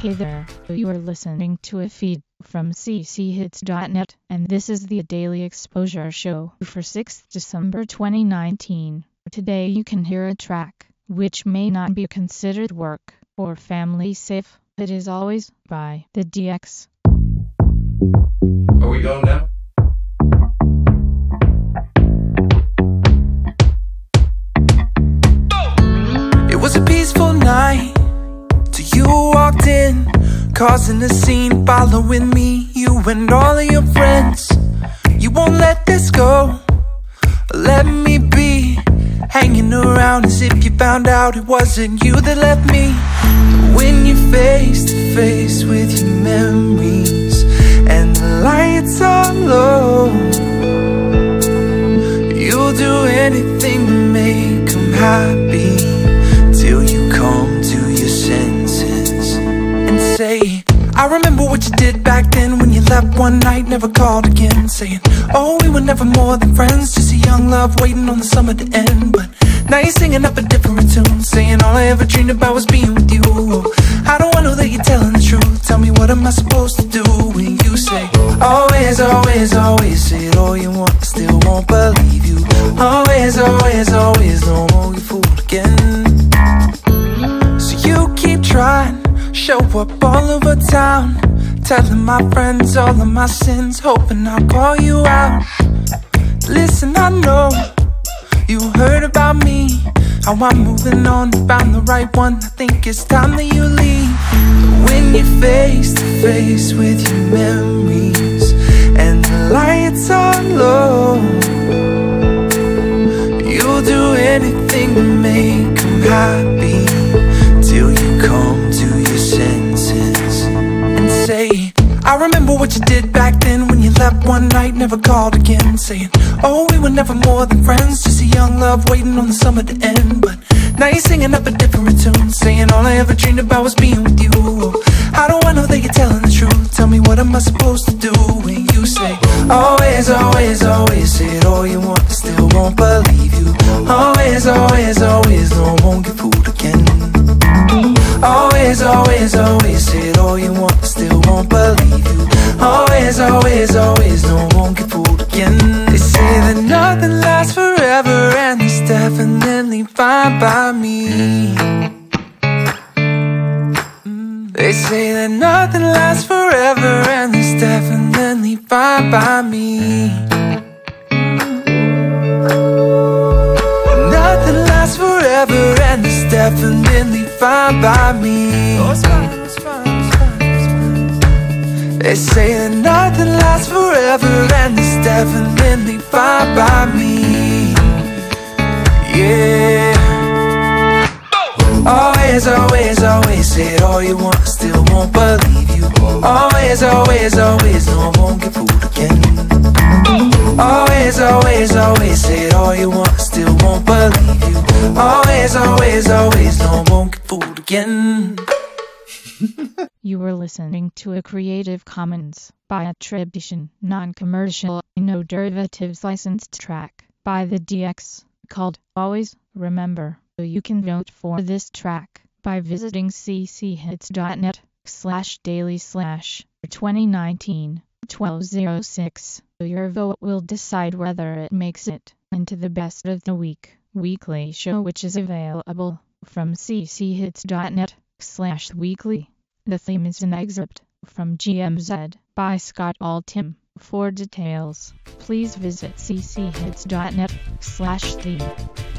Hey there, you are listening to a feed from cchits.net, and this is the Daily Exposure Show for 6th December 2019. Today you can hear a track, which may not be considered work or family safe. It is Always by the DX. Are we going now? It was a peaceful night till you walked in, causing a scene, following me, you and all of your friends. You won't let this go, let me be, hanging around as if you found out it wasn't you that left me. When you're face to face with your memories and the lights are low, you'll do anything to make them happy, till you come to your senses and say, I remember what you did back then, when you left one night, never called again, saying, oh, we were never more than friends, just a young love waiting on the summer to end. But now you're singing up a different tune, saying all I ever dreamed about was being with you. How do I know that you're telling the truth? Tell me, what am I supposed to do when you say, always, always, always, say it all you want, I still won't believe you. Always, always, always, no more, you fooled again. So you keep trying, show up all over town, telling my friends all of my sins, hoping I'll call you out. Listen, I know you heard about me, how I'm moving on, found the right one, I think it's time that you leave. When you're face to face with your memories and the lights are low, you'll do anything to make them happy, till you come to your senses and say, I remember what you did back then, when you left one night, never called again, saying, oh, we were never more than friends, just a young love waiting on the summer to end. But now you're singing up a different tune, saying all I ever dreamed about was being with you. How do I know that you're telling the truth? Tell me, what am I supposed to do when you say, always, always, always, say it all you want, I still won't believe you. Always, always, always, no, I won't get fooled again. Always, always, always, say it all you want, I still won't believe you. Always, always, always, no, I won't get fooled again. They say that nothing lasts forever, and it's definitely fine by me. They say that nothing lasts forever, and it's definitely fine by me. Nothing lasts forever, and it's definitely fine by me. Oh, it's fine, it's fine, it's fine, it's fine. They say that nothing lasts forever, and it's definitely fine by me. Yeah. Always, always, always, say it all you want, I still won't believe you. Always, always, always, no, I won't get fooled again. Always, always, always, say it all you want, I still won't believe you. Always, always, always, no, I won't get fooled again. You were listening to a Creative Commons by attribution, non-commercial, no derivatives licensed track by the DX called Always. Remember, you can vote for this track by visiting cchits.net/daily/2019-1206. Your vote will decide whether it makes it into the Best of the Week weekly show, which is available from cchits.net/weekly. The theme is an excerpt from GMZ by Scott Altham. For details, please visit cchits.net/theme.